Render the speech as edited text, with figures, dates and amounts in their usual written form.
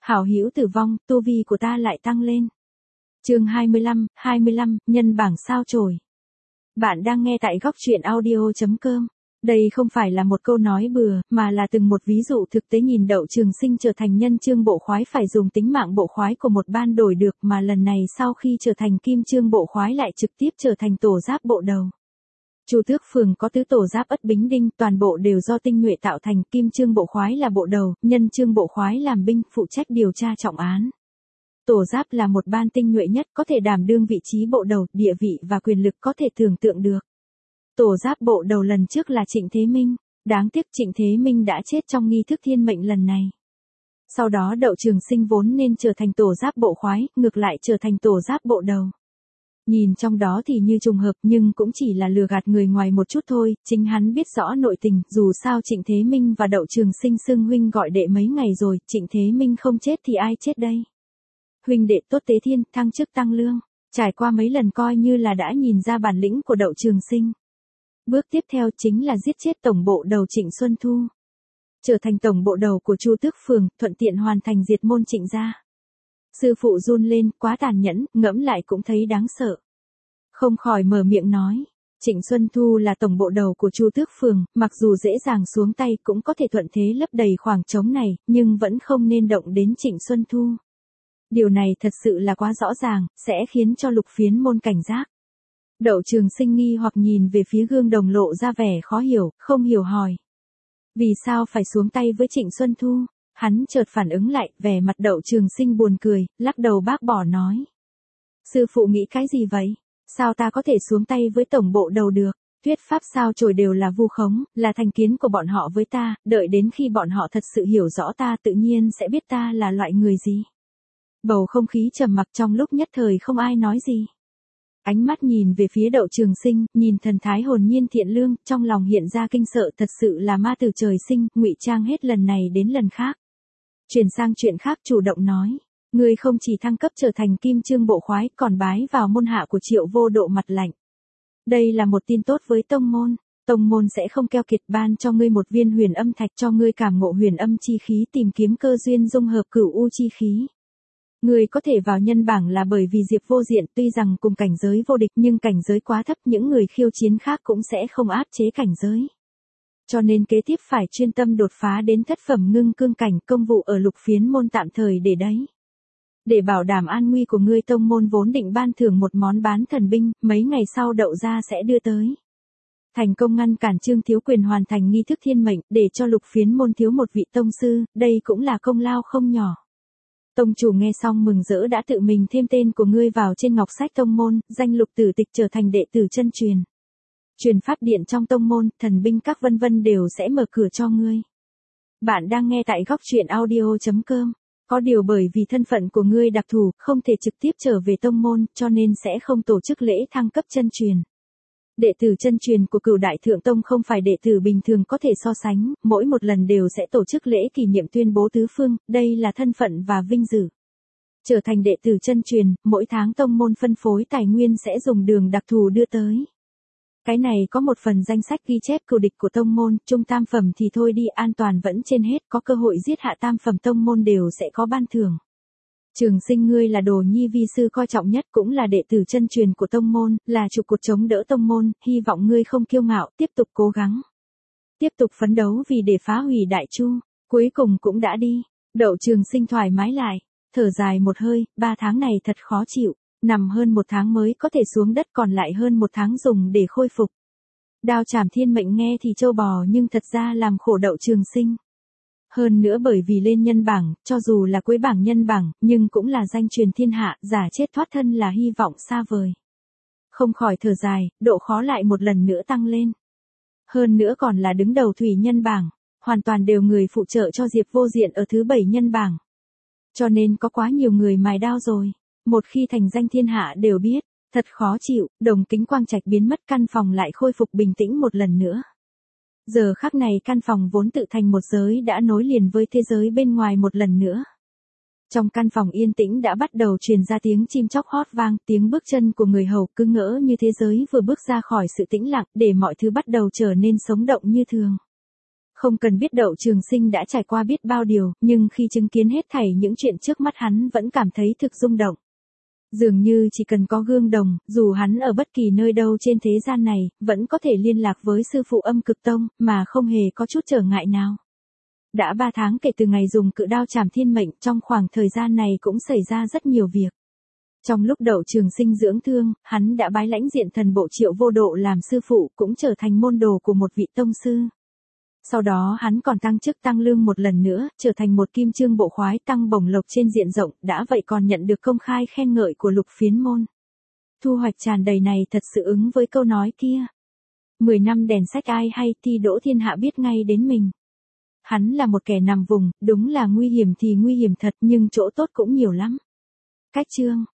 Hảo hữu tử vong, tu vi của ta lại tăng lên. Chương 25, nhân bảng sao chổi. Bạn đang nghe tại góc truyện audio.com. Đây không phải là một câu nói bừa, mà là từng một ví dụ thực tế. Nhìn Đậu Trường Sinh trở thành nhân chương bộ khoái phải dùng tính mạng bộ khoái của một ban đổi được, mà lần này sau khi trở thành kim chương bộ khoái lại trực tiếp trở thành tổ giáp bộ đầu. Chu Tước Phường có tứ tổ giáp Ất Bính Đinh, toàn bộ đều do tinh nhuệ tạo thành. Kim chương bộ khoái là bộ đầu, nhân chương bộ khoái làm binh, phụ trách điều tra trọng án. Tổ giáp là một ban tinh nhuệ nhất, có thể đảm đương vị trí bộ đầu, địa vị và quyền lực có thể tưởng tượng được. Tổ giáp bộ đầu lần trước là Trịnh Thế Minh, đáng tiếc Trịnh Thế Minh đã chết trong nghi thức thiên mệnh lần này. Sau đó Đậu Trường Sinh vốn nên trở thành tổ giáp bộ khoái, ngược lại trở thành tổ giáp bộ đầu. Nhìn trong đó thì như trùng hợp, nhưng cũng chỉ là lừa gạt người ngoài một chút thôi, chính hắn biết rõ nội tình. Dù sao Trịnh Thế Minh và Đậu Trường Sinh xưng huynh gọi đệ mấy ngày rồi, Trịnh Thế Minh không chết thì ai chết đây? Huynh đệ tốt tế thiên, thăng chức tăng lương, trải qua mấy lần coi như là đã nhìn ra bản lĩnh của Đậu Trường Sinh. Bước tiếp theo chính là giết chết tổng bộ đầu Trịnh Xuân Thu. Trở thành tổng bộ đầu của Chu Tước Phường, thuận tiện hoàn thành diệt môn Trịnh gia. Sư phụ run lên, quá tàn nhẫn, ngẫm lại cũng thấy đáng sợ. Không khỏi mở miệng nói, Trịnh Xuân Thu là tổng bộ đầu của Chu Tước Phường, mặc dù dễ dàng xuống tay cũng có thể thuận thế lấp đầy khoảng trống này, nhưng vẫn không nên động đến Trịnh Xuân Thu. Điều này thật sự là quá rõ ràng, sẽ khiến cho Lục Phiến môn cảnh giác. Đậu Trường Sinh nghi hoặc nhìn về phía gương đồng lộ ra vẻ khó hiểu, không hiểu hỏi. Vì sao phải xuống tay với Trịnh Xuân Thu? Hắn chợt phản ứng lại, vẻ mặt Đậu Trường Sinh buồn cười, lắc đầu bác bỏ nói. Sư phụ nghĩ cái gì vậy? Sao ta có thể xuống tay với tổng bộ đầu được? Thuyết pháp sao chổi đều là vu khống, là thành kiến của bọn họ với ta, đợi đến khi bọn họ thật sự hiểu rõ ta tự nhiên sẽ biết ta là loại người gì. Bầu không khí trầm mặc trong lúc nhất thời không ai nói gì. Ánh mắt nhìn về phía Đậu Trường Sinh, nhìn thần thái hồn nhiên thiện lương, trong lòng hiện ra kinh sợ, thật sự là ma từ trời sinh, ngụy trang hết lần này đến lần khác. Chuyển sang chuyện khác, chủ động nói, ngươi không chỉ thăng cấp trở thành kim chương bộ khoái, còn bái vào môn hạ của Triệu Vô Độ mặt lạnh. Đây là một tin tốt với tông môn sẽ không keo kiệt, ban cho ngươi một viên huyền âm thạch, cho ngươi cảm ngộ huyền âm chi khí, tìm kiếm cơ duyên dung hợp cửu u chi khí. Ngươi có thể vào nhân bảng là bởi vì Diệp Vô Diện, tuy rằng cùng cảnh giới vô địch nhưng cảnh giới quá thấp, những người khiêu chiến khác cũng sẽ không áp chế cảnh giới. Cho nên kế tiếp phải chuyên tâm đột phá đến thất phẩm ngưng cương cảnh, công vụ ở Lục Phiến môn tạm thời để đấy. Để bảo đảm an nguy của ngươi, tông môn vốn định ban thưởng một món bán thần binh, mấy ngày sau Đậu gia sẽ đưa tới. Thành công ngăn cản Trương Thiếu Quyền hoàn thành nghi thức thiên mệnh, để cho Lục Phiến môn thiếu một vị tông sư, đây cũng là công lao không nhỏ. Tông chủ nghe xong mừng rỡ, đã tự mình thêm tên của ngươi vào trên ngọc sách tông môn, danh Lục Tử Tịch, trở thành đệ tử chân truyền. Truyền pháp điện trong tông môn, thần binh các vân vân đều sẽ mở cửa cho ngươi. Bạn đang nghe tại góc truyện audio.com. Có điều bởi vì thân phận của ngươi đặc thù, không thể trực tiếp trở về tông môn, cho nên sẽ không tổ chức lễ thăng cấp chân truyền. Đệ tử chân truyền của Cửu Đại Thượng Tông không phải đệ tử bình thường có thể so sánh, mỗi một lần đều sẽ tổ chức lễ kỷ niệm tuyên bố tứ phương, đây là thân phận và vinh dự. Trở thành đệ tử chân truyền, mỗi tháng tông môn phân phối tài nguyên sẽ dùng đường đặc thù đưa tới. Cái này có một phần danh sách ghi chép cừu địch của tông môn, trung tam phẩm thì thôi đi, an toàn vẫn trên hết, có cơ hội giết hạ tam phẩm tông môn đều sẽ có ban thưởng. Trường Sinh, ngươi là đồ nhi vi sư coi trọng nhất, cũng là đệ tử chân truyền của tông môn, là trụ cột chống đỡ tông môn, hy vọng ngươi không kiêu ngạo, tiếp tục cố gắng. Tiếp tục phấn đấu vì để phá hủy Đại Chu, cuối cùng cũng đã đi. Đậu Trường Sinh thoải mái lại, thở dài một hơi, 3 tháng này thật khó chịu, nằm hơn 1 tháng mới có thể xuống đất, còn lại hơn 1 tháng dùng để khôi phục. Đao chảm thiên mệnh nghe thì trâu bò nhưng thật ra làm khổ Đậu Trường Sinh. Hơn nữa bởi vì lên nhân bảng, cho dù là cuối bảng nhân bảng, nhưng cũng là danh truyền thiên hạ, giả chết thoát thân là hy vọng xa vời. Không khỏi thở dài, độ khó lại một lần nữa tăng lên. Hơn nữa còn là đứng đầu thủy nhân bảng, hoàn toàn đều người phụ trợ cho Diệp Vô Diện ở thứ 7 nhân bảng. Cho nên có quá nhiều người mài đao rồi, một khi thành danh thiên hạ đều biết, thật khó chịu. Đồng Kính quang trạch biến mất, căn phòng lại khôi phục bình tĩnh một lần nữa. Giờ khắc này căn phòng vốn tự thành một giới đã nối liền với thế giới bên ngoài một lần nữa. Trong căn phòng yên tĩnh đã bắt đầu truyền ra tiếng chim chóc hót vang, tiếng bước chân của người hầu cứ ngỡ như thế giới vừa bước ra khỏi sự tĩnh lặng, để mọi thứ bắt đầu trở nên sống động như thường. Không cần biết Đậu Trường Sinh đã trải qua biết bao điều, nhưng khi chứng kiến hết thảy những chuyện trước mắt hắn vẫn cảm thấy thực rung động. Dường như chỉ cần có gương đồng, dù hắn ở bất kỳ nơi đâu trên thế gian này, vẫn có thể liên lạc với sư phụ Âm Cực Tông, mà không hề có chút trở ngại nào. Đã 3 tháng kể từ ngày dùng cự đao chảm thiên mệnh, trong khoảng thời gian này cũng xảy ra rất nhiều việc. Trong lúc Đậu Trường Sinh dưỡng thương, hắn đã bái lãnh Diện Thần Bộ Triệu Vô Độ làm sư phụ, cũng trở thành môn đồ của một vị tông sư. Sau đó hắn còn tăng chức tăng lương một lần nữa, trở thành một kim chương bộ khoái, tăng bổng lộc trên diện rộng, đã vậy còn nhận được công khai khen ngợi của Lục Phiến môn. Thu hoạch tràn đầy này thật sự ứng với câu nói kia. 10 năm đèn sách ai hay, thi đỗ thiên hạ biết ngay đến mình. Hắn là một kẻ nằm vùng, đúng là nguy hiểm thì nguy hiểm thật, nhưng chỗ tốt cũng nhiều lắm. Cách chương